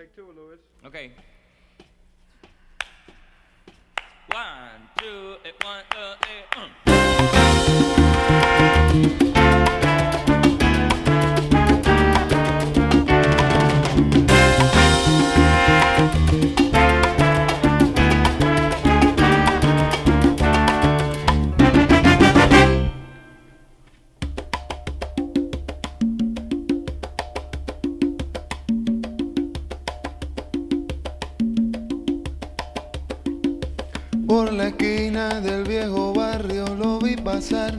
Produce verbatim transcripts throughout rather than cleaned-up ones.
Take two, Luis. Okay. One, two, eh, one, two, eh, um. Por la esquina del viejo barrio lo vi pasar,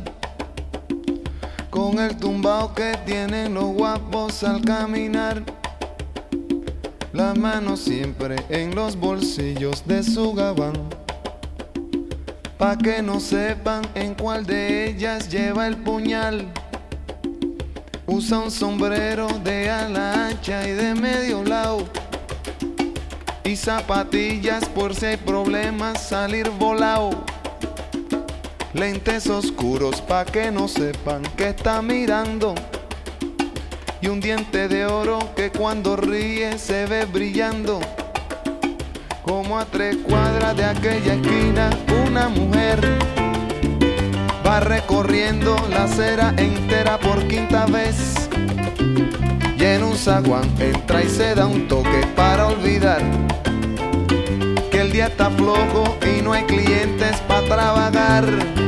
con el tumbao que tienen los guapos al caminar, las manos siempre en los bolsillos de su gabán, pa' que no sepan en cuál de ellas lleva el puñal. Usa un sombrero de ala ancha y de medio lado, y zapatillas por si hay problemas salir volado. Lentes oscuros pa' que no sepan que está mirando, y un diente de oro que cuando ríe se ve brillando. Como a tres cuadras de aquella esquina una mujer va recorriendo la acera entera por quinta vez, y en un zaguán entra y se da un toque para olvidar que el día está flojo y no hay clientes para trabajar.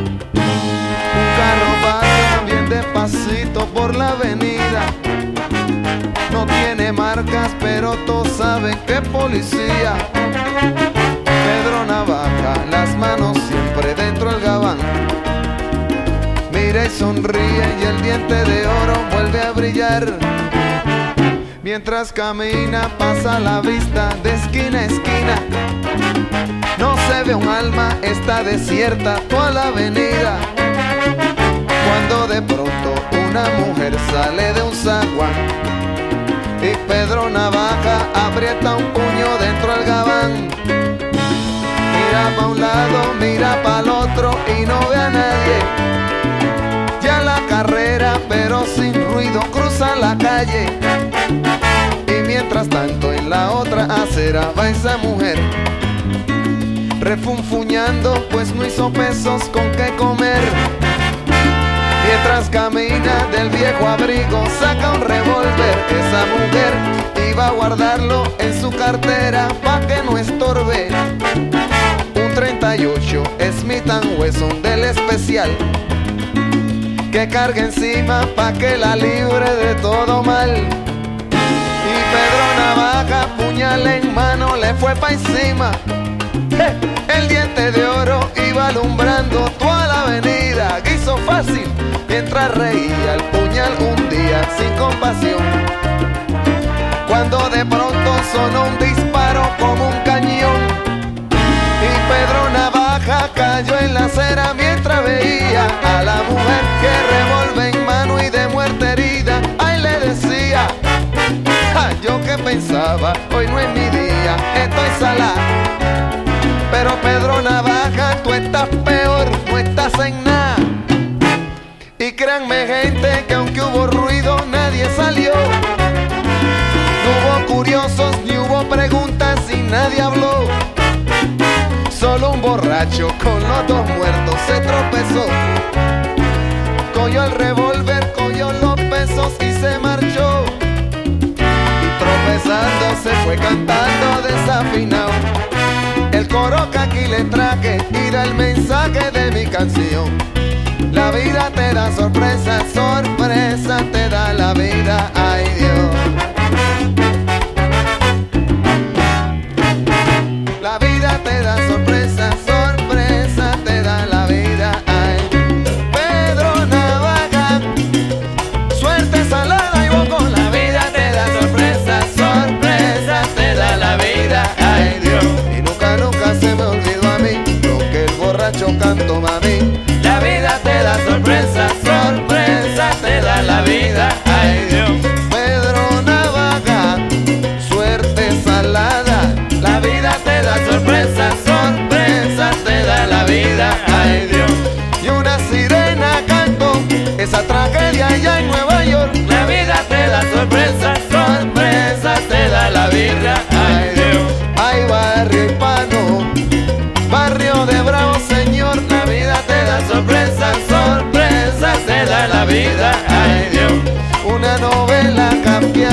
Un carro pasa bien despacito por la avenida, no tiene marcas pero todos saben que es policía. Pedro Navaja, las manos siempre dentro del gabán, mira y sonríe y el diente de oro vuelve a brillar. Mientras camina pasa la vista de esquina a esquina, no se ve un alma, está desierta toda la avenida. Cuando de pronto una mujer sale de un zaguán y Pedro Navaja aprieta un puño dentro del gabán. Mira pa' un lado, mira pa' el otro y no ve a nadie. Ya la carrera pero sin ruido cruza la calle, y mientras tanto en la otra acera va esa mujer refunfuñando pues no hizo pesos con qué comer. Mientras camina del viejo abrigo saca un revólver esa mujer y va a guardarlo en su cartera pa' que no estorbe. Un treinta y ocho Smith and Wesson del especial que carga encima pa' que la libre de todo mal. Y Pedro Navaja, puñal en mano, le fue pa' encima. ¡Eh! El diente de oro iba alumbrando toda la avenida. Guiso fácil, mientras reía el puñal un día sin compasión. Cuando de pronto sonó un disparo como un cañón, y Pedro Navaja cayó en la acera mientras veía a la mujer que revólver en mano y de muerte herida. Ay, le decía, ja, yo que pensaba, hoy no es mi día, estoy salada. Pero Pedro Navaja, tú estás peor, no estás en nada. Y créanme gente que aunque hubo ruido nadie salió, no hubo curiosos ni hubo preguntas y nadie habló. Solo un borracho con los dos muertos se tropezó, cogió el revólver, cogió los pesos y se marchó. Y tropezando se fue cantando desafinado el coro que aquí le traje y da el mensaje de mi canción. La vida te da sorpresa, sorpresa te da la vida, ay Dios. La vida te da sorpresa, sorpresa te da la vida, ay. Pedro Navaja, suerte salada y vos con la vida te da sorpresa, sorpresa te da la vida, ay Dios. Y nunca, nunca se me olvidó a mí lo que el borracho cantó, mami. La vida te da sorpresa, sorpresa te da la vida.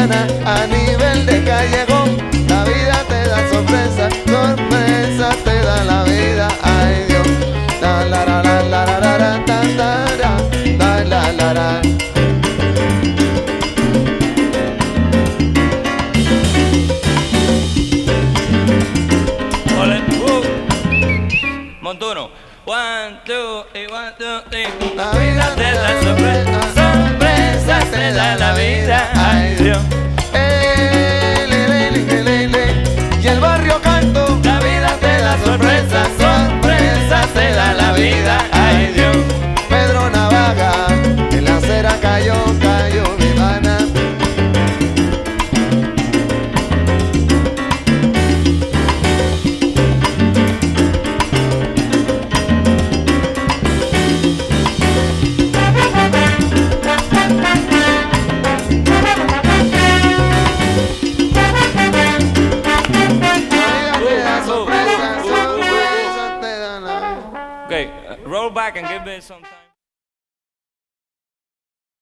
Vivana, a nivel de callejón. La vida te da sorpresas, sorpresas te da la vida. Ay Dios, la la la la la la la la la la la la la. Ole, uh. Montuno. One, two, three, one, two, three. La vida te da sorpresas, sorpresas te da la vida. Ay Dios. Eh, le, le, le, le, le. Y el barrio canto. La vida te da sorpresas, sorpresas te da la vida. Ay Dios. Pedro Navaja, en la acera cayó, cayó Vivana. Okay, uh, roll back and give me some time.